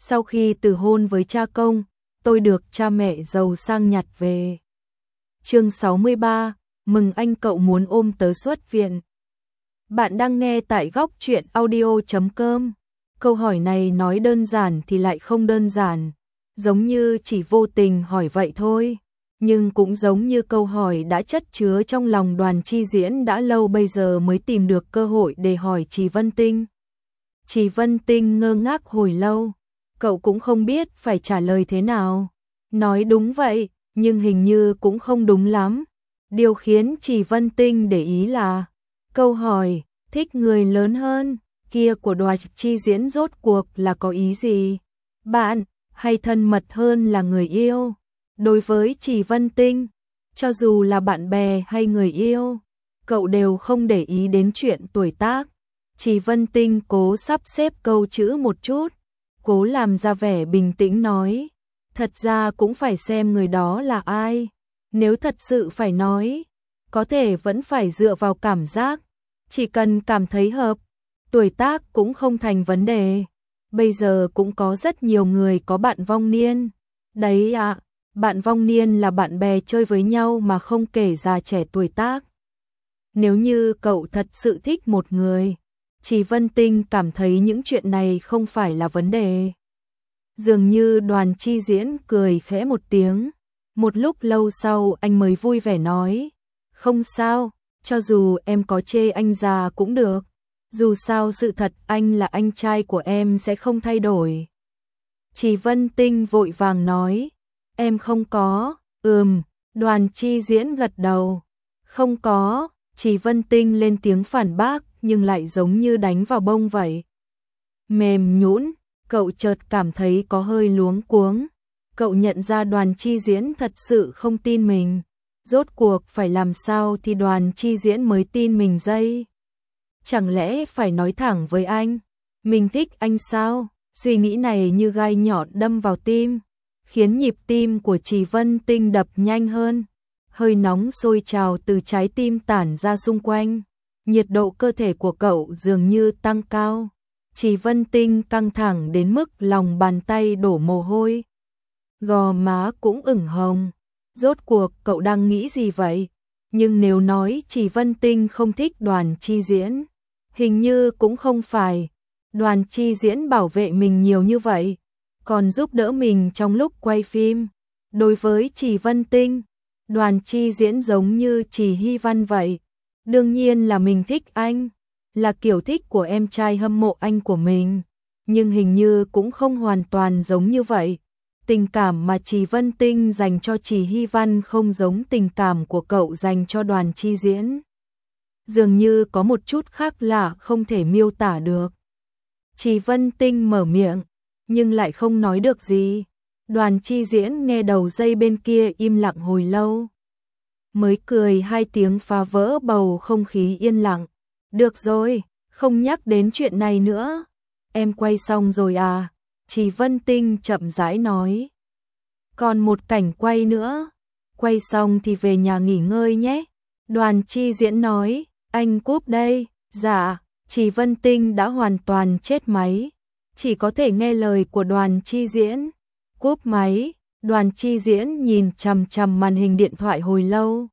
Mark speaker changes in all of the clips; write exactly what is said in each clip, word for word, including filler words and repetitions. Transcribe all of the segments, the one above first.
Speaker 1: Sau khi từ hôn với cha công, tôi được cha mẹ giàu sang nhặt về. Chương sáu mươi ba, mừng anh cậu muốn ôm tớ xuất viện. Bạn đang nghe tại góc truyện audio chấm com. Câu hỏi này nói đơn giản thì lại không đơn giản, giống như chỉ vô tình hỏi vậy thôi, nhưng cũng giống như câu hỏi đã chất chứa trong lòng Đoàn Chi Diễn đã lâu bây giờ mới tìm được cơ hội để hỏi Trì Vân Tinh. Trì Vân Tinh ngơ ngác hồi lâu, cậu cũng không biết phải trả lời thế nào. Nói đúng vậy, nhưng hình như cũng không đúng lắm. Điều khiến Trì Vân Tinh để ý là câu hỏi thích người lớn hơn kia của Đoàn Chi Diễn rốt cuộc là có ý gì? Bạn hay thân mật hơn là người yêu? Đối với Trì Vân Tinh, cho dù là bạn bè hay người yêu, cậu đều không để ý đến chuyện tuổi tác. Trì Vân Tinh cố sắp xếp câu chữ một chút, cố làm ra vẻ bình tĩnh nói, thật ra cũng phải xem người đó là ai. Nếu thật sự phải nói, có thể vẫn phải dựa vào cảm giác, chỉ cần cảm thấy hợp, tuổi tác cũng không thành vấn đề. Bây giờ cũng có rất nhiều người có bạn vong niên. Đấy ạ, à, bạn vong niên là bạn bè chơi với nhau mà không kể già trẻ tuổi tác. Nếu như cậu thật sự thích một người, Trì Vân Tinh cảm thấy những chuyện này không phải là vấn đề. Dường như Đoàn Chi Diễn cười khẽ một tiếng. Một lúc lâu sau anh mới vui vẻ nói, không sao, cho dù em có chê anh già cũng được. Dù sao sự thật anh là anh trai của em sẽ không thay đổi. Trì Vân Tinh vội vàng nói, em không có. Ừm, Đoàn Chi Diễn gật đầu. Không có. Trì Vân Tinh lên tiếng phản bác nhưng lại giống như đánh vào bông vậy. Mềm nhũn, cậu chợt cảm thấy có hơi luống cuống. Cậu nhận ra Đoàn Chi Diễn thật sự không tin mình. Rốt cuộc phải làm sao thì Đoàn Chi Diễn mới tin mình đây? Chẳng lẽ phải nói thẳng với anh, mình thích anh sao? Suy nghĩ này như gai nhọn đâm vào tim, khiến nhịp tim của Trì Vân Tinh đập nhanh hơn. Hơi nóng sôi trào từ trái tim tản ra xung quanh. Nhiệt độ cơ thể của cậu dường như tăng cao. Trì Vân Tinh căng thẳng đến mức lòng bàn tay đổ mồ hôi. Gò má cũng ửng hồng. Rốt cuộc cậu đang nghĩ gì vậy? Nhưng nếu nói Trì Vân Tinh không thích Đoàn Chi Diễn, hình như cũng không phải. Đoàn Chi Diễn bảo vệ mình nhiều như vậy, còn giúp đỡ mình trong lúc quay phim. Đối với Trì Vân Tinh, Đoàn Chi Diễn giống như Trì Hy Văn vậy. Đương nhiên là mình thích anh, là kiểu thích của em trai hâm mộ anh của mình. Nhưng hình như cũng không hoàn toàn giống như vậy. Tình cảm mà Trì Vân Tinh dành cho Trì Hy Văn không giống tình cảm của cậu dành cho Đoàn Chi Diễn. Dường như có một chút khác lạ không thể miêu tả được. Trì Vân Tinh mở miệng, nhưng lại không nói được gì. Đoàn Chi Diễn nghe đầu dây bên kia im lặng hồi lâu, mới cười hai tiếng phá vỡ bầu không khí yên lặng. Được rồi, không nhắc đến chuyện này nữa. Em quay xong rồi à? Trì Vân Tinh chậm rãi nói. Còn một cảnh quay nữa. Quay xong thì về nhà nghỉ ngơi nhé. Đoàn Chi Diễn nói. Anh cúp đây. Dạ. Trì Vân Tinh đã hoàn toàn chết máy, chỉ có thể nghe lời của Đoàn Chi Diễn. Cúp máy. Đoàn Chi Diễn nhìn chằm chằm màn hình điện thoại hồi lâu,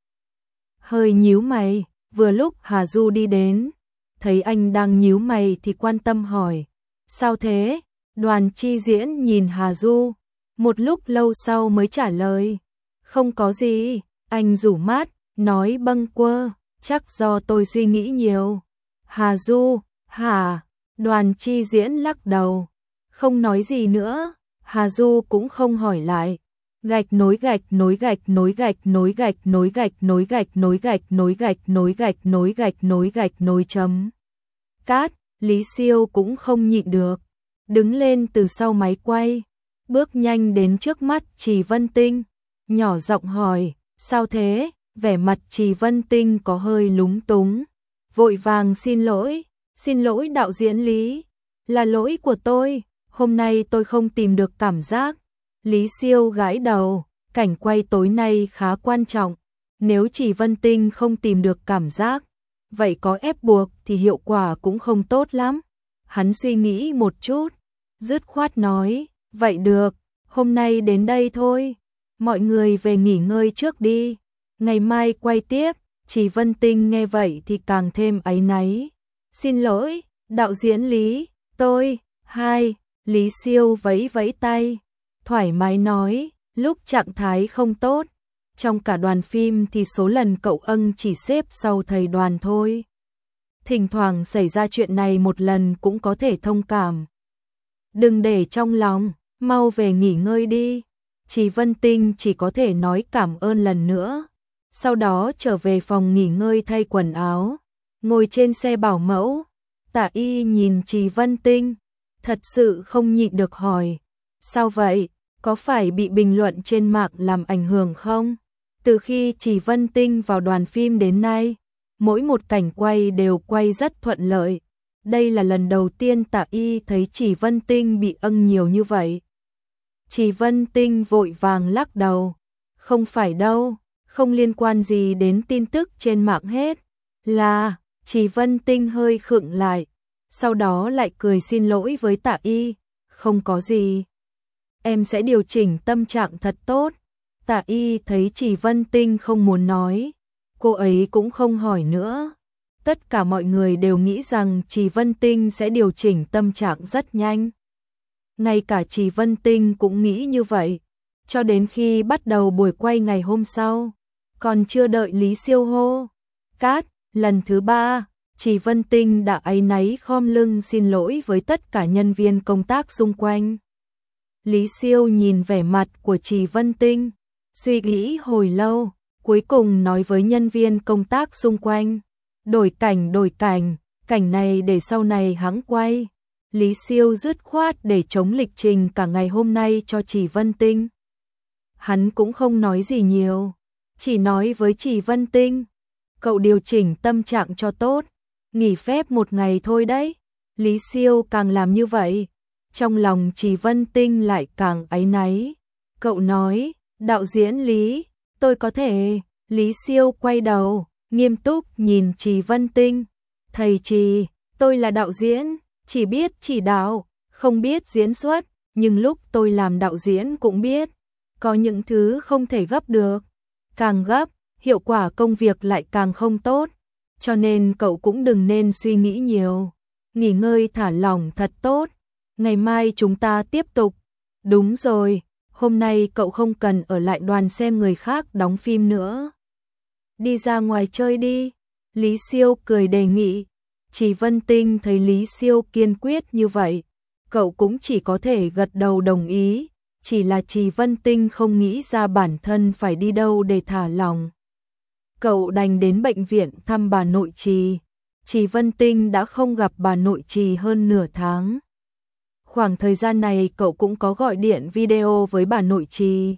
Speaker 1: hơi nhíu mày. Vừa lúc Hà Du đi đến, thấy anh đang nhíu mày thì quan tâm hỏi, sao thế? Đoàn Chi Diễn nhìn Hà Du, một lúc lâu sau mới trả lời, không có gì. Anh rủ mắt, nói bâng quơ, chắc do tôi suy nghĩ nhiều. Hà Du, hả? Đoàn Chi Diễn lắc đầu, không nói gì nữa. Hà Du cũng không hỏi lại. Gạch nối gạch nối gạch nối gạch nối gạch nối gạch nối gạch nối gạch nối gạch nối gạch nối gạch nối gạch nối chấm. Cát, Lý Siêu cũng không nhịn được, đứng lên từ sau máy quay, bước nhanh đến trước mắt Trì Vân Tinh, nhỏ giọng hỏi, sao thế? Vẻ mặt Trì Vân Tinh có hơi lúng túng, vội vàng xin lỗi, xin lỗi đạo diễn Lý, là lỗi của tôi, hôm nay tôi không tìm được cảm giác. Lý Siêu gãi đầu, cảnh quay tối nay khá quan trọng, nếu Trì Vân Tinh không tìm được cảm giác, vậy có ép buộc thì hiệu quả cũng không tốt lắm. Hắn suy nghĩ một chút, dứt khoát nói, Vậy được, hôm nay đến đây thôi. Mọi người về nghỉ ngơi trước đi. Ngày mai quay tiếp. Chỉ Vân Tinh nghe vậy thì càng thêm áy náy. Xin lỗi, đạo diễn Lý, tôi, hai, Lý Siêu vẫy vẫy tay. Thoải mái nói, lúc trạng thái không tốt. Trong cả đoàn phim thì số lần cậu ân chỉ xếp sau thầy đoàn thôi. Thỉnh thoảng xảy ra chuyện này một lần cũng có thể thông cảm. Đừng để trong lòng, mau về nghỉ ngơi đi. Chỉ Vân Tinh chỉ có thể nói cảm ơn lần nữa. Sau đó trở về phòng nghỉ ngơi thay quần áo. Ngồi trên xe bảo mẫu, Tạ Y nhìn Trì Vân Tinh, thật sự không nhịn được hỏi. Sao vậy? Có phải bị bình luận trên mạng làm ảnh hưởng không? Từ khi Trì Vân Tinh vào đoàn phim đến nay, mỗi một cảnh quay đều quay rất thuận lợi. Đây là lần đầu tiên Tạ Y thấy Trì Vân Tinh bị ân nhiều như vậy. Trì Vân Tinh vội vàng lắc đầu. Không phải đâu, không liên quan gì đến tin tức trên mạng hết. Là, Trì Vân Tinh hơi khựng lại, sau đó lại cười xin lỗi với Tạ Y. Không có gì. Em sẽ điều chỉnh tâm trạng thật tốt. Tạ Y thấy Trì Vân Tinh không muốn nói, cô ấy cũng không hỏi nữa. Tất cả mọi người đều nghĩ rằng Trì Vân Tinh sẽ điều chỉnh tâm trạng rất nhanh. Ngay cả Trì Vân Tinh cũng nghĩ như vậy, cho đến khi bắt đầu buổi quay ngày hôm sau, còn chưa đợi Lý Siêu hô cát, lần thứ ba, Trì Vân Tinh đã áy náy khom lưng xin lỗi với tất cả nhân viên công tác xung quanh. Lý Siêu nhìn vẻ mặt của Trì Vân Tinh, suy nghĩ hồi lâu, cuối cùng nói với nhân viên công tác xung quanh, đổi cảnh đổi cảnh, cảnh này để sau này hắn quay. Lý Siêu dứt khoát để chống lịch trình cả ngày hôm nay cho Trì Vân Tinh. Hắn cũng không nói gì nhiều, chỉ nói với Trì Vân Tinh, cậu điều chỉnh tâm trạng cho tốt, nghỉ phép một ngày thôi đấy. Lý Siêu càng làm như vậy, trong lòng Trì Vân Tinh lại càng áy náy. Cậu nói, đạo diễn Lý, tôi có thể. Lý Siêu quay đầu, nghiêm túc nhìn Trì Vân Tinh. Thầy Trì, tôi là đạo diễn, chỉ biết chỉ đạo, không biết diễn xuất, nhưng lúc tôi làm đạo diễn cũng biết, có những thứ không thể gấp được. Càng gấp, hiệu quả công việc lại càng không tốt, cho nên cậu cũng đừng nên suy nghĩ nhiều. Nghỉ ngơi thả lỏng thật tốt, ngày mai chúng ta tiếp tục. Đúng rồi, hôm nay cậu không cần ở lại đoàn xem người khác đóng phim nữa. Đi ra ngoài chơi đi, Lý Siêu cười đề nghị. Trì Vân Tinh thấy Lý Siêu kiên quyết như vậy, cậu cũng chỉ có thể gật đầu đồng ý, chỉ là Trì Vân Tinh không nghĩ ra bản thân phải đi đâu để thả lòng. Cậu đành đến bệnh viện thăm bà nội Trì. Trì Vân Tinh đã không gặp bà nội Trì hơn nửa tháng. Khoảng thời gian này cậu cũng có gọi điện video với bà nội Trì.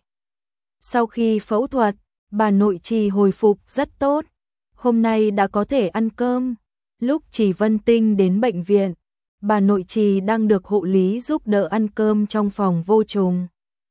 Speaker 1: Sau khi phẫu thuật, bà nội Trì hồi phục rất tốt, hôm nay đã có thể ăn cơm. Lúc Trì Vân Tinh đến bệnh viện, bà nội Trì đang được hộ lý giúp đỡ ăn cơm trong phòng vô trùng.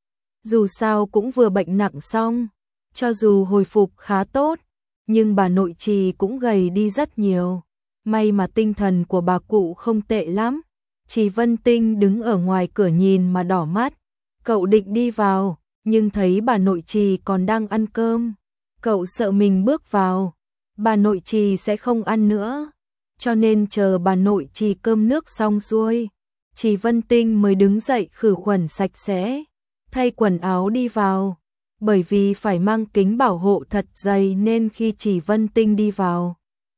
Speaker 1: Dù sao cũng vừa bệnh nặng xong, cho dù hồi phục khá tốt, nhưng bà nội Trì cũng gầy đi rất nhiều. May mà tinh thần của bà cụ không tệ lắm. Trì Vân Tinh đứng ở ngoài cửa nhìn mà đỏ mắt. Cậu định đi vào, nhưng thấy bà nội Trì còn đang ăn cơm. Cậu sợ mình bước vào, bà nội Trì sẽ không ăn nữa. Cho nên chờ bà nội Trì cơm nước xong xuôi, Trì Vân Tinh mới đứng dậy khử khuẩn sạch sẽ, thay quần áo đi vào. Bởi vì phải mang kính bảo hộ thật dày nên khi Trì Vân Tinh đi vào,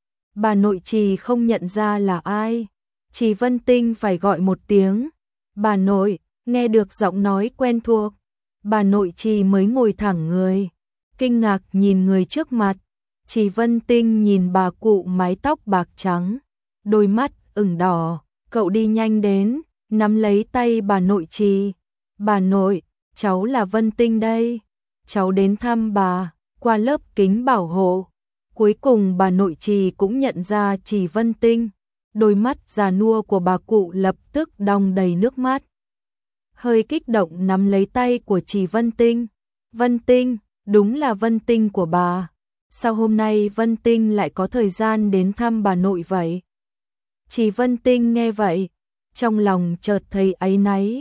Speaker 1: bà nội Trì không nhận ra là ai. Trì Vân Tinh phải gọi một tiếng, bà nội. Nghe được giọng nói quen thuộc, bà nội Trì mới ngồi thẳng người, kinh ngạc nhìn người trước mặt. Trì Vân Tinh nhìn bà cụ mái tóc bạc trắng, đôi mắt ửng đỏ, cậu đi nhanh đến, nắm lấy tay bà nội Trì. Bà nội, cháu là Vân Tinh đây, cháu đến thăm bà, qua lớp kính bảo hộ. Cuối cùng bà nội Trì cũng nhận ra Trì Vân Tinh, đôi mắt già nua của bà cụ lập tức đong đầy nước mắt. Hơi kích động nắm lấy tay của Trì Vân Tinh. Vân Tinh, đúng là Vân Tinh của bà. Sao hôm nay Vân Tinh lại có thời gian đến thăm bà nội vậy? Trì Vân Tinh nghe vậy, trong lòng chợt thấy áy náy.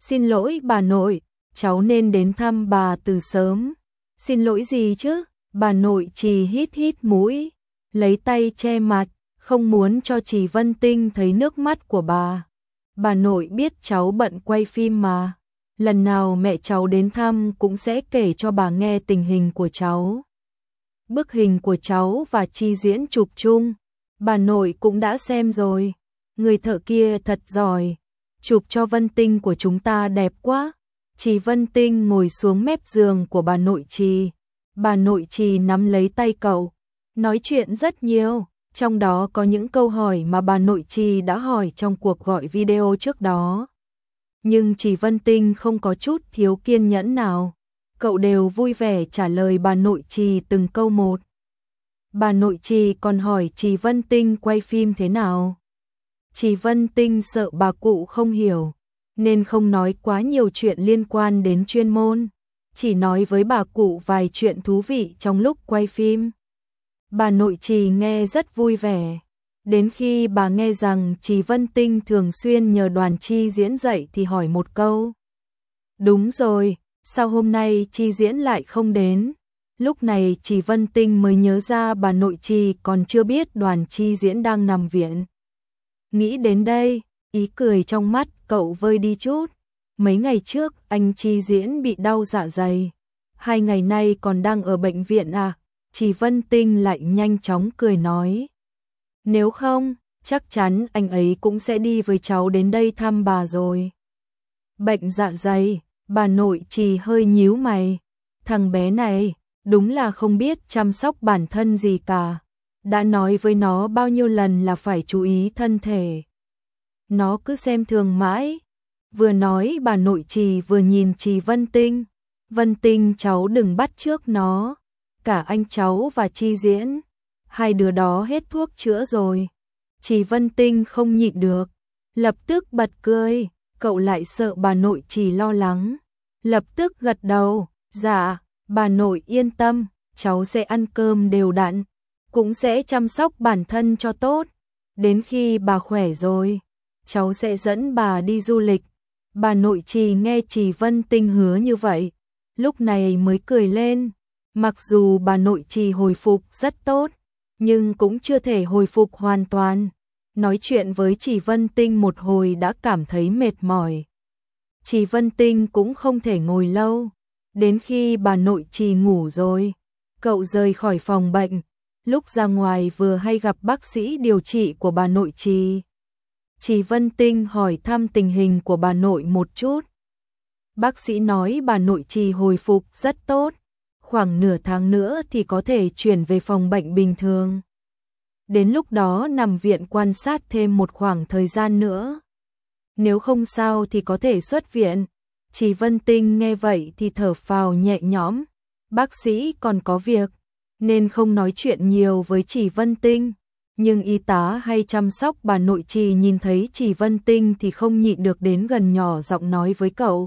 Speaker 1: Xin lỗi bà nội, cháu nên đến thăm bà từ sớm. Xin lỗi gì chứ? Bà nội Trì hít hít mũi, lấy tay che mặt, không muốn cho Trì Vân Tinh thấy nước mắt của bà. Bà nội biết cháu bận quay phim mà. Lần nào mẹ cháu đến thăm cũng sẽ kể cho bà nghe tình hình của cháu. Bức hình của cháu và Chi Diễn chụp chung, bà nội cũng đã xem rồi. Người thợ kia thật giỏi, chụp cho Vân Tinh của chúng ta đẹp quá. Trì Vân Tinh ngồi xuống mép giường của bà nội Trì. Bà nội Trì nắm lấy tay cậu, nói chuyện rất nhiều, trong đó có những câu hỏi mà bà nội Trì đã hỏi trong cuộc gọi video trước đó. Nhưng Trì Vân Tinh không có chút thiếu kiên nhẫn nào, cậu đều vui vẻ trả lời bà nội Trì từng câu một. Bà nội Trì còn hỏi Trì Vân Tinh quay phim thế nào. Trì Vân Tinh sợ bà cụ không hiểu, nên không nói quá nhiều chuyện liên quan đến chuyên môn, chỉ nói với bà cụ vài chuyện thú vị trong lúc quay phim. Bà nội Trì nghe rất vui vẻ, đến khi bà nghe rằng Trì Vân Tinh thường xuyên nhờ Đoàn Chi Diễn dạy thì hỏi một câu. Đúng rồi, sao hôm nay Chi Diễn lại không đến? Lúc này Trì Vân Tinh mới nhớ ra bà nội Trì còn chưa biết Đoàn Chi Diễn đang nằm viện. Nghĩ đến đây, ý cười trong mắt cậu vơi đi chút. Mấy ngày trước anh Chi Diễn bị đau dạ dày, hai ngày nay còn đang ở bệnh viện à? Trì Vân Tinh lại nhanh chóng cười nói. Nếu không, chắc chắn anh ấy cũng sẽ đi với cháu đến đây thăm bà rồi. Bệnh dạ dày, bà nội Trì hơi nhíu mày. Thằng bé này, đúng là không biết chăm sóc bản thân gì cả. Đã nói với nó bao nhiêu lần là phải chú ý thân thể. Nó cứ xem thường mãi. Vừa nói bà nội Trì vừa nhìn Trì Vân Tinh. Vân Tinh cháu đừng bắt chước nó. Cả anh cháu và Chi Diễn, hai đứa đó hết thuốc chữa rồi. Trì Vân Tinh không nhịn được, lập tức bật cười. Cậu lại sợ bà nội Trì lo lắng, lập tức gật đầu. Dạ, bà nội yên tâm, cháu sẽ ăn cơm đều đặn, cũng sẽ chăm sóc bản thân cho tốt. Đến khi bà khỏe rồi, cháu sẽ dẫn bà đi du lịch. Bà nội Trì nghe Trì Vân Tinh hứa như vậy, lúc này mới cười lên. Mặc dù bà nội Trì hồi phục rất tốt, nhưng cũng chưa thể hồi phục hoàn toàn. Nói chuyện với Trì Vân Tinh một hồi đã cảm thấy mệt mỏi. Trì Vân Tinh cũng không thể ngồi lâu. Đến khi bà nội Trì ngủ rồi, cậu rời khỏi phòng bệnh. Lúc ra ngoài vừa hay gặp bác sĩ điều trị của bà nội Trì. Trì Vân Tinh hỏi thăm tình hình của bà nội một chút. Bác sĩ nói bà nội Trì hồi phục rất tốt. Khoảng nửa tháng nữa thì có thể chuyển về phòng bệnh bình thường. Đến lúc đó nằm viện quan sát thêm một khoảng thời gian nữa. Nếu không sao thì có thể xuất viện. Trì Vân Tinh nghe vậy thì thở phào nhẹ nhõm. Bác sĩ còn có việc, nên không nói chuyện nhiều với Trì Vân Tinh. Nhưng y tá hay chăm sóc bà nội Trì nhìn thấy Trì Vân Tinh thì không nhịn được đến gần nhỏ giọng nói với cậu.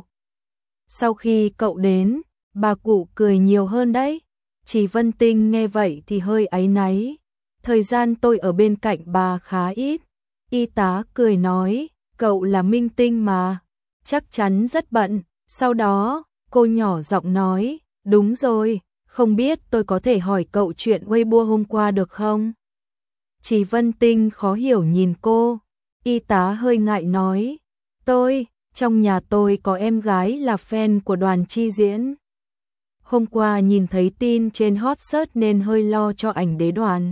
Speaker 1: Sau khi cậu đến, bà cụ cười nhiều hơn đấy. Trì Vân Tinh nghe vậy thì hơi áy náy. Thời gian tôi ở bên cạnh bà khá ít. Y tá cười nói, cậu là minh tinh mà, chắc chắn rất bận. Sau đó, cô nhỏ giọng nói, đúng rồi, không biết tôi có thể hỏi cậu chuyện Weibo hôm qua được không? Trì Vân Tinh khó hiểu nhìn cô. Y tá hơi ngại nói, tôi, trong nhà tôi có em gái là fan của Đoàn Chi Diễn. Hôm qua nhìn thấy tin trên hot search nên hơi lo cho ảnh đế Đoàn.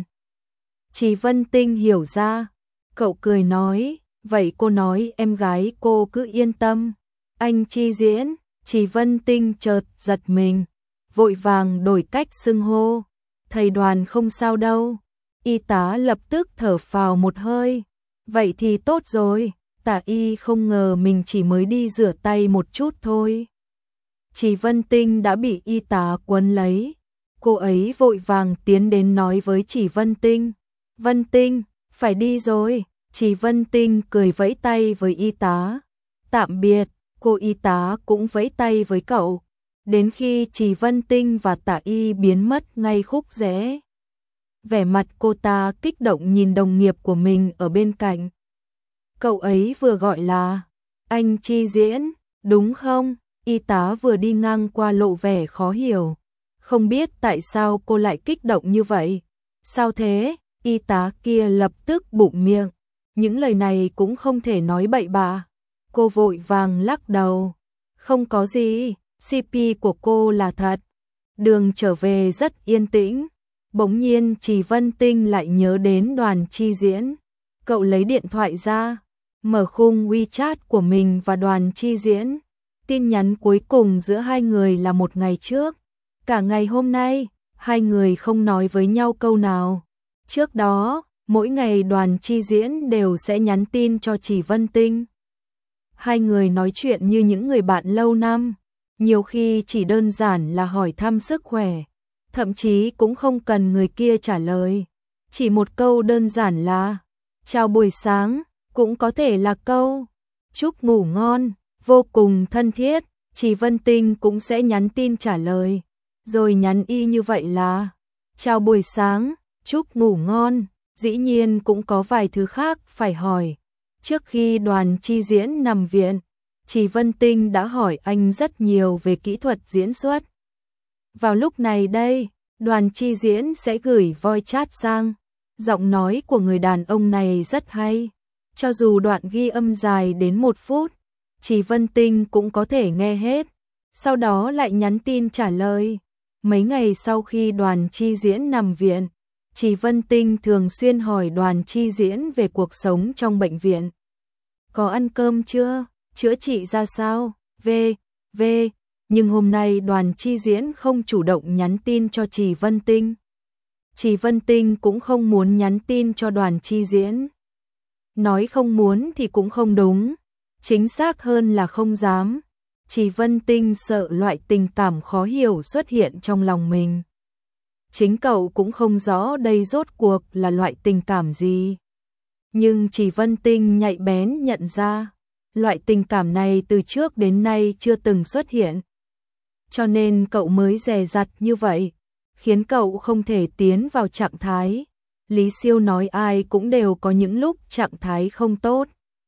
Speaker 1: Trì Vân Tinh hiểu ra, cậu cười nói, vậy cô nói em gái cô cứ yên tâm. Anh Chi Diễn, Trì Vân Tinh chợt giật mình, vội vàng đổi cách xưng hô. Thầy Đoàn không sao đâu. Y tá lập tức thở phào một hơi. Vậy thì tốt rồi, Tả y không ngờ mình chỉ mới đi rửa tay một chút thôi. Trì Vân Tinh đã bị y tá quấn lấy. Cô ấy vội vàng tiến đến nói với Trì Vân Tinh. Vân Tinh, phải đi rồi. Trì Vân Tinh cười vẫy tay với y tá. Tạm biệt, cô y tá cũng vẫy tay với cậu. Đến khi Trì Vân Tinh và Tả y biến mất ngay khúc rẽ. Vẻ mặt cô ta kích động nhìn đồng nghiệp của mình ở bên cạnh. Cậu ấy vừa gọi là anh Chi Diễn, đúng không? Y tá vừa đi ngang qua lộ vẻ khó hiểu. Không biết tại sao cô lại kích động như vậy. Sao thế? Y tá kia lập tức bụng miệng. Những lời này cũng không thể nói bậy bạ. Cô vội vàng lắc đầu. Không có gì, xê pê của cô là thật. Đường trở về rất yên tĩnh. Bỗng nhiên Trì Vân Tinh lại nhớ đến Đoàn Chi Diễn. Cậu lấy điện thoại ra, mở khung WeChat của mình và Đoàn Chi Diễn. Tin nhắn cuối cùng giữa hai người là một ngày trước. Cả ngày hôm nay, hai người không nói với nhau câu nào. Trước đó, mỗi ngày Đoàn Chi Diễn đều sẽ nhắn tin cho Trì Vân Tinh. Hai người nói chuyện như những người bạn lâu năm, nhiều khi chỉ đơn giản là hỏi thăm sức khỏe, thậm chí cũng không cần người kia trả lời. Chỉ một câu đơn giản là chào buổi sáng, cũng có thể là câu chúc ngủ ngon, vô cùng thân thiết. Trì Vân Tinh cũng sẽ nhắn tin trả lời, rồi nhắn y như vậy là chào buổi sáng, chúc ngủ ngon. Dĩ nhiên cũng có vài thứ khác phải hỏi. Trước khi Đoàn Chi Diễn nằm viện, Trì Vân Tinh đã hỏi anh rất nhiều về kỹ thuật diễn xuất. Vào lúc này đây, Đoàn Chi Diễn sẽ gửi voice chat sang. Giọng nói của người đàn ông này rất hay. Cho dù đoạn ghi âm dài đến một phút, Trì Vân Tinh cũng có thể nghe hết. Sau đó lại nhắn tin trả lời. Mấy ngày sau khi Đoàn Chi Diễn nằm viện, Trì Vân Tinh thường xuyên hỏi Đoàn Chi Diễn về cuộc sống trong bệnh viện. Có ăn cơm chưa? Chữa trị ra sao? V, V. Nhưng hôm nay Đoàn Chi Diễn không chủ động nhắn tin cho Trì Vân Tinh. Trì Vân Tinh cũng không muốn nhắn tin cho Đoàn Chi Diễn. Nói không muốn thì cũng không đúng. Chính xác hơn là không dám. Trì Vân Tinh sợ loại tình cảm khó hiểu xuất hiện trong lòng mình. Chính cậu cũng không rõ đây rốt cuộc là loại tình cảm gì. Nhưng Trì Vân Tinh nhạy bén nhận ra, loại tình cảm này từ trước đến nay chưa từng xuất hiện. Cho nên cậu mới dè dặt như vậy, khiến cậu không thể tiến vào trạng thái. Lý Siêu nói ai cũng đều có những lúc trạng thái không tốt.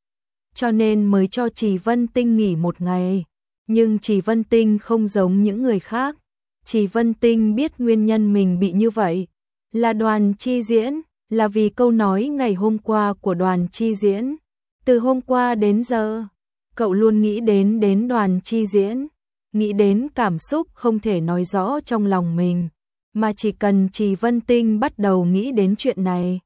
Speaker 1: Cho nên mới cho Trì Vân Tinh nghỉ một ngày. Nhưng Trì Vân Tinh không giống những người khác. Trì Vân Tinh biết nguyên nhân mình bị như vậy là Đoàn Chi Diễn, là vì câu nói ngày hôm qua của Đoàn Chi Diễn. Từ hôm qua đến giờ, cậu luôn nghĩ đến đến Đoàn Chi Diễn, nghĩ đến cảm xúc không thể nói rõ trong lòng mình, mà chỉ cần Trì Vân Tinh bắt đầu nghĩ đến chuyện này,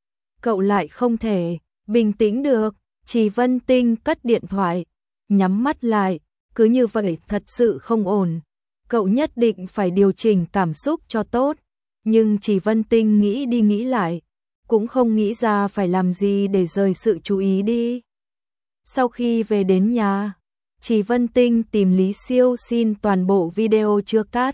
Speaker 1: cậu lại không thể bình tĩnh được. Trì Vân Tinh cất điện thoại, nhắm mắt lại, cứ như vậy thật sự không ổn. Cậu nhất định phải điều chỉnh cảm xúc cho tốt. Nhưng Trì Vân Tinh nghĩ đi nghĩ lại, cũng không nghĩ ra phải làm gì để rời sự chú ý đi. Sau khi về đến nhà, Trì Vân Tinh tìm Lý Siêu xin toàn bộ video chưa cắt.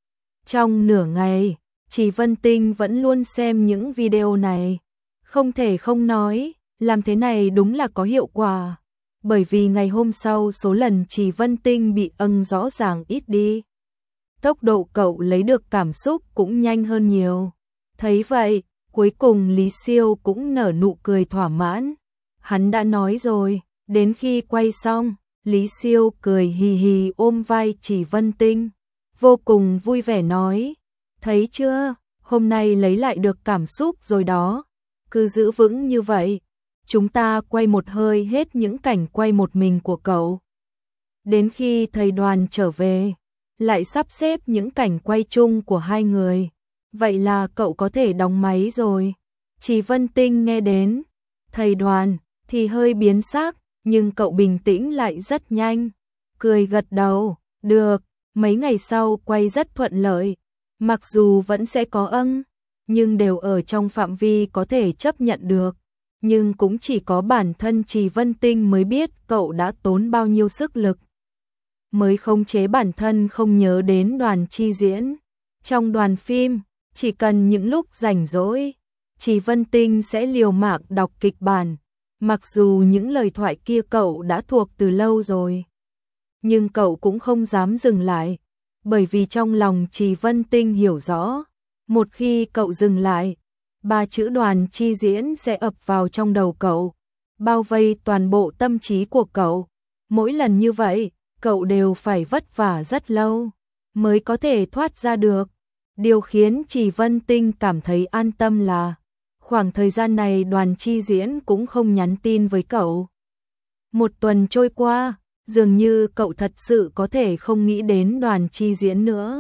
Speaker 1: Trong nửa ngày, Trì Vân Tinh vẫn luôn xem những video này. Không thể không nói, làm thế này đúng là có hiệu quả. Bởi vì ngày hôm sau số lần Trì Vân Tinh bị âng rõ ràng ít đi. Tốc độ cậu lấy được cảm xúc cũng nhanh hơn nhiều. Thấy vậy, cuối cùng Lý Siêu cũng nở nụ cười thỏa mãn. Hắn đã nói rồi, đến khi quay xong, Lý Siêu cười hì hì ôm vai Trì Vân Tinh, vô cùng vui vẻ nói, thấy chưa, hôm nay lấy lại được cảm xúc rồi đó, cứ giữ vững như vậy. Chúng ta quay một hơi hết những cảnh quay một mình của cậu. Đến khi thầy Đoàn trở về, lại sắp xếp những cảnh quay chung của hai người. Vậy là cậu có thể đóng máy rồi. Trì Vân Tinh nghe đến thầy Đoàn thì hơi biến sắc, nhưng cậu bình tĩnh lại rất nhanh. Cười gật đầu, được, mấy ngày sau quay rất thuận lợi. Mặc dù vẫn sẽ có âng, nhưng đều ở trong phạm vi có thể chấp nhận được. Nhưng cũng chỉ có bản thân Trì Vân Tinh mới biết cậu đã tốn bao nhiêu sức lực mới khống chế bản thân không nhớ đến Đoàn Chi Diễn. Trong đoàn phim, chỉ cần những lúc rảnh rỗi, Trì Vân Tinh sẽ liều mạng đọc kịch bản, mặc dù những lời thoại kia cậu đã thuộc từ lâu rồi. Nhưng cậu cũng không dám dừng lại, bởi vì trong lòng Trì Vân Tinh hiểu rõ, một khi cậu dừng lại, ba chữ Đoàn Chi Diễn sẽ ập vào trong đầu cậu, bao vây toàn bộ tâm trí của cậu. Mỗi lần như vậy, cậu đều phải vất vả rất lâu mới có thể thoát ra được. Điều khiến Trì Vân Tinh cảm thấy an tâm là khoảng thời gian này Đoàn Chi Diễn cũng không nhắn tin với cậu. Một tuần trôi qua, dường như cậu thật sự có thể không nghĩ đến Đoàn Chi Diễn nữa.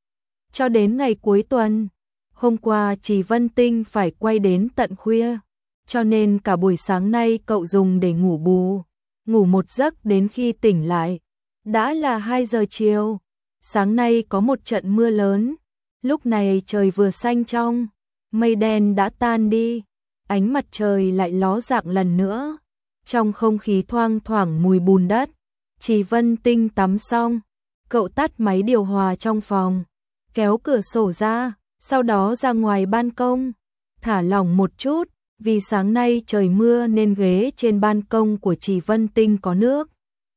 Speaker 1: Cho đến ngày cuối tuần, hôm qua Trì Vân Tinh phải quay đến tận khuya, cho nên cả buổi sáng nay cậu dùng để ngủ bù, ngủ một giấc đến khi tỉnh lại. Đã là hai giờ chiều, sáng nay có một trận mưa lớn, lúc này trời vừa xanh trong, mây đen đã tan đi, ánh mặt trời lại ló dạng lần nữa, trong không khí thoang thoảng mùi bùn đất. Trì Vân Tinh tắm xong, cậu tắt máy điều hòa trong phòng, kéo cửa sổ ra, sau đó ra ngoài ban công, thả lỏng một chút, vì sáng nay trời mưa nên ghế trên ban công của Trì Vân Tinh có nước.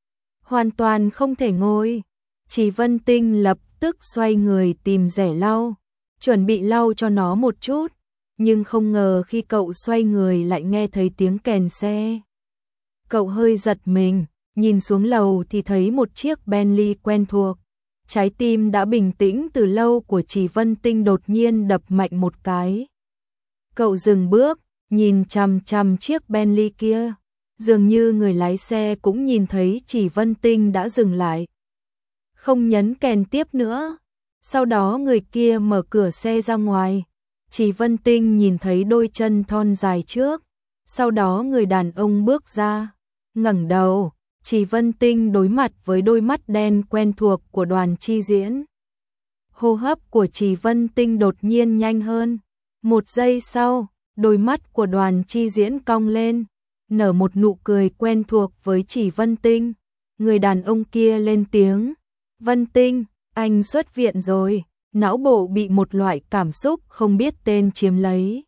Speaker 1: Hoàn toàn không thể ngồi. Trì Vân Tinh lập tức xoay người tìm rẻ lau, chuẩn bị lau cho nó một chút, nhưng không ngờ khi cậu xoay người lại nghe thấy tiếng kèn xe. Cậu hơi giật mình, nhìn xuống lầu thì thấy một chiếc Bentley quen thuộc. Trái tim đã bình tĩnh từ lâu của Trì Vân Tinh đột nhiên đập mạnh một cái. Cậu dừng bước, nhìn chằm chằm chiếc Bentley kia, dường như người lái xe cũng nhìn thấy Trì Vân Tinh đã dừng lại. Không nhấn kèn tiếp nữa. Sau đó người kia mở cửa xe ra ngoài. Trì Vân Tinh nhìn thấy đôi chân thon dài trước. Sau đó người đàn ông bước ra, ngẩng đầu. Trì Vân Tinh đối mặt với đôi mắt đen quen thuộc của Đoàn Chi Diễn. Hô hấp của Trì Vân Tinh đột nhiên nhanh hơn. Một giây sau, đôi mắt của Đoàn Chi Diễn cong lên, nở một nụ cười quen thuộc với Trì Vân Tinh. Người đàn ông kia lên tiếng, Vân Tinh, anh xuất viện rồi. Não bộ bị một loại cảm xúc không biết tên chiếm lấy.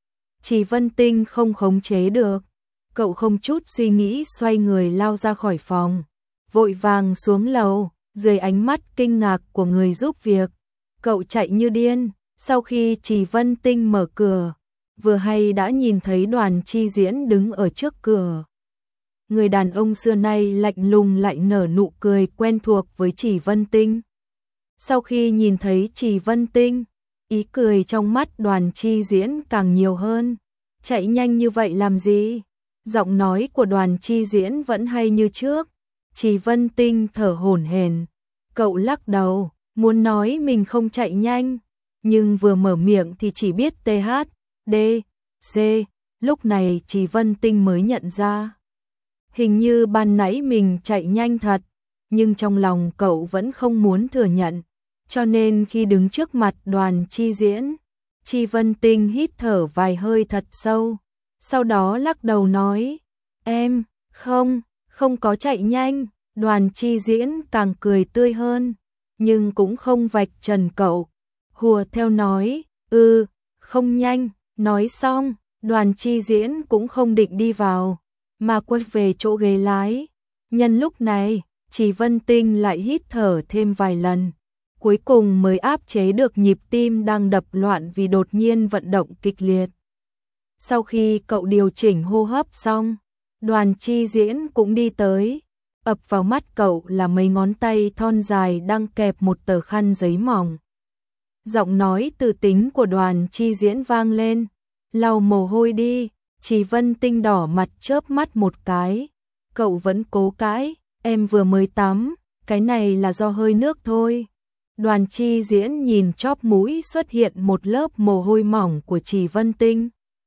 Speaker 1: Trì Vân Tinh không khống chế được. Cậu không chút suy nghĩ xoay người lao ra khỏi phòng, vội vàng xuống lầu, dưới ánh mắt kinh ngạc của người giúp việc. Cậu chạy như điên, sau khi Trì Vân Tinh mở cửa, vừa hay đã nhìn thấy Đoàn Chi Diễn đứng ở trước cửa. Người đàn ông xưa nay lạnh lùng lại nở nụ cười quen thuộc với Trì Vân Tinh. Sau khi nhìn thấy Trì Vân Tinh, ý cười trong mắt Đoàn Chi Diễn càng nhiều hơn. Chạy nhanh như vậy làm gì? Giọng nói của Đoàn Chi Diễn vẫn hay như trước. Trì Vân Tinh thở hổn hển. Cậu lắc đầu, muốn nói mình không chạy nhanh, nhưng vừa mở miệng thì chỉ biết tê hát, đê, xê. Lúc này Trì Vân Tinh mới nhận ra. Hình như ban nãy mình chạy nhanh thật, nhưng trong lòng cậu vẫn không muốn thừa nhận. Cho nên khi đứng trước mặt Đoàn Chi Diễn, Trì Vân Tinh hít thở vài hơi thật sâu, sau đó lắc đầu nói, em, không, không có chạy nhanh. Đoàn Chi Diễn càng cười tươi hơn, nhưng cũng không vạch trần cậu, hùa theo nói, ừ, không nhanh. Nói xong, Đoàn Chi Diễn cũng không định đi vào, mà quay về chỗ ghế lái. Nhân lúc này, Trì Vân Tinh lại hít thở thêm vài lần, cuối cùng mới áp chế được nhịp tim đang đập loạn vì đột nhiên vận động kịch liệt. Sau khi cậu điều chỉnh hô hấp xong, Đoàn Chi Diễn cũng đi tới. Ập vào mắt cậu là mấy ngón tay thon dài đang kẹp một tờ khăn giấy mỏng. Giọng nói từ tính của Đoàn Chi Diễn vang lên, lau mồ hôi đi. Trì Vân Tinh đỏ mặt chớp mắt một cái. Cậu vẫn cố cãi, em vừa mới tắm, cái này là do hơi nước thôi. Đoàn Chi Diễn nhìn chóp mũi xuất hiện một lớp mồ hôi mỏng của Trì Vân Tinh.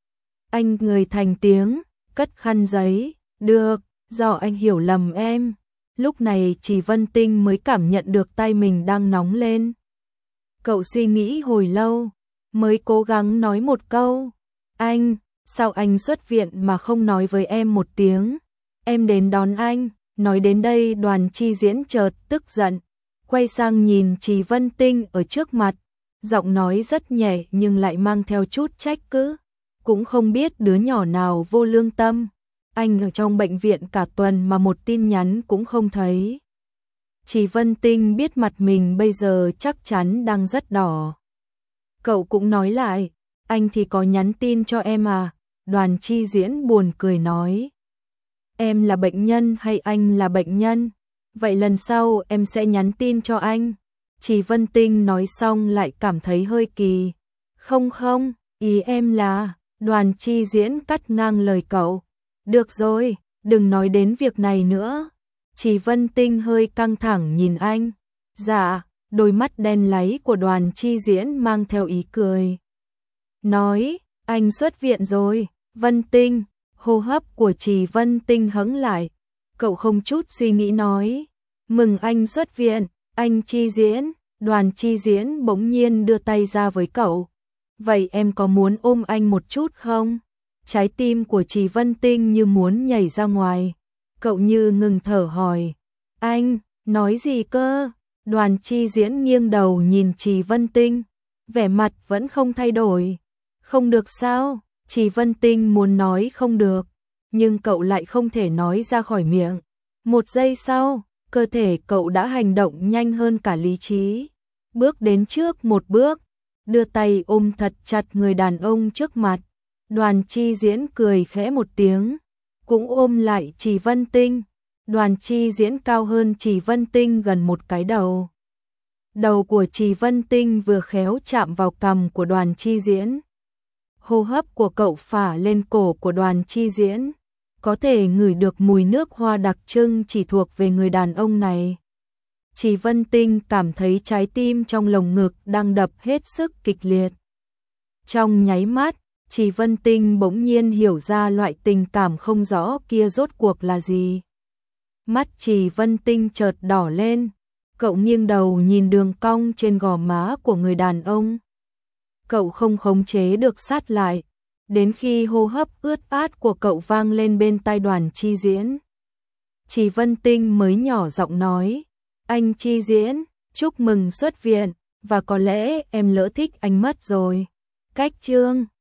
Speaker 1: Anh người thành tiếng, cất khăn giấy, được, do anh hiểu lầm em. Lúc này Trì Vân Tinh mới cảm nhận được tay mình đang nóng lên. Cậu suy nghĩ hồi lâu, mới cố gắng nói một câu, anh, sao anh xuất viện mà không nói với em một tiếng, em đến đón anh. Nói đến đây Đoàn Chi Diễn chợt tức giận, quay sang nhìn Trì Vân Tinh ở trước mặt, giọng nói rất nhẹ nhưng lại mang theo chút trách cứ, cũng không biết đứa nhỏ nào vô lương tâm. Anh ở trong bệnh viện cả tuần mà một tin nhắn cũng không thấy. Trì Vân Tinh biết mặt mình bây giờ chắc chắn đang rất đỏ. Cậu cũng nói lại, anh thì có nhắn tin cho em à? Đoàn Chi Diễn buồn cười nói, em là bệnh nhân hay anh là bệnh nhân? Vậy lần sau em sẽ nhắn tin cho anh. Chỉ Vân Tinh nói xong lại cảm thấy hơi kỳ. Không không, ý em là, Đoàn Chi Diễn cắt ngang lời cậu. Được rồi, đừng nói đến việc này nữa. Chỉ Vân Tinh hơi căng thẳng nhìn anh. Dạ, đôi mắt đen láy của Đoàn Chi Diễn mang theo ý cười. Nói, anh xuất viện rồi, Vân Tinh, hô hấp của Chỉ Vân Tinh hững lại. Cậu không chút suy nghĩ nói, mừng anh xuất viện, anh Chi Diễn. Đoàn Chi Diễn bỗng nhiên đưa tay ra với cậu. Vậy em có muốn ôm anh một chút không? Trái tim của Chỉ Vân Tinh như muốn nhảy ra ngoài. Cậu như ngừng thở hỏi. Anh, nói gì cơ? Đoàn Chi Diễn nghiêng đầu nhìn Chỉ Vân Tinh. Vẻ mặt vẫn không thay đổi. Không được sao? Chỉ Vân Tinh muốn nói không được. Nhưng cậu lại không thể nói ra khỏi miệng. Một giây sau, cơ thể cậu đã hành động nhanh hơn cả lý trí. Bước đến trước một bước, đưa tay ôm thật chặt người đàn ông trước mặt. Đoàn Chi Diễn cười khẽ một tiếng, cũng ôm lại Chỉ Vân Tinh. Đoàn Chi Diễn cao hơn Chỉ Vân Tinh gần một cái đầu. Đầu của Chỉ Vân Tinh vừa khéo chạm vào cằm của Đoàn Chi Diễn. Hô hấp của cậu phả lên cổ của Đoàn Chi Diễn. Có thể ngửi được mùi nước hoa đặc trưng chỉ thuộc về người đàn ông này. Chỉ Vân Tinh cảm thấy trái tim trong lồng ngực đang đập hết sức kịch liệt. Trong nháy mắt, Chỉ Vân Tinh bỗng nhiên hiểu ra loại tình cảm không rõ kia rốt cuộc là gì. Mắt Chỉ Vân Tinh chợt đỏ lên, cậu nghiêng đầu nhìn đường cong trên gò má của người đàn ông. Cậu không khống chế được sát lại, đến khi hô hấp ướt át của cậu vang lên bên tai Đoàn Chi Diễn. Chỉ Vân Tinh mới nhỏ giọng nói, anh Chi Diễn, chúc mừng xuất viện, và có lẽ em lỡ thích anh mất rồi. Cách chương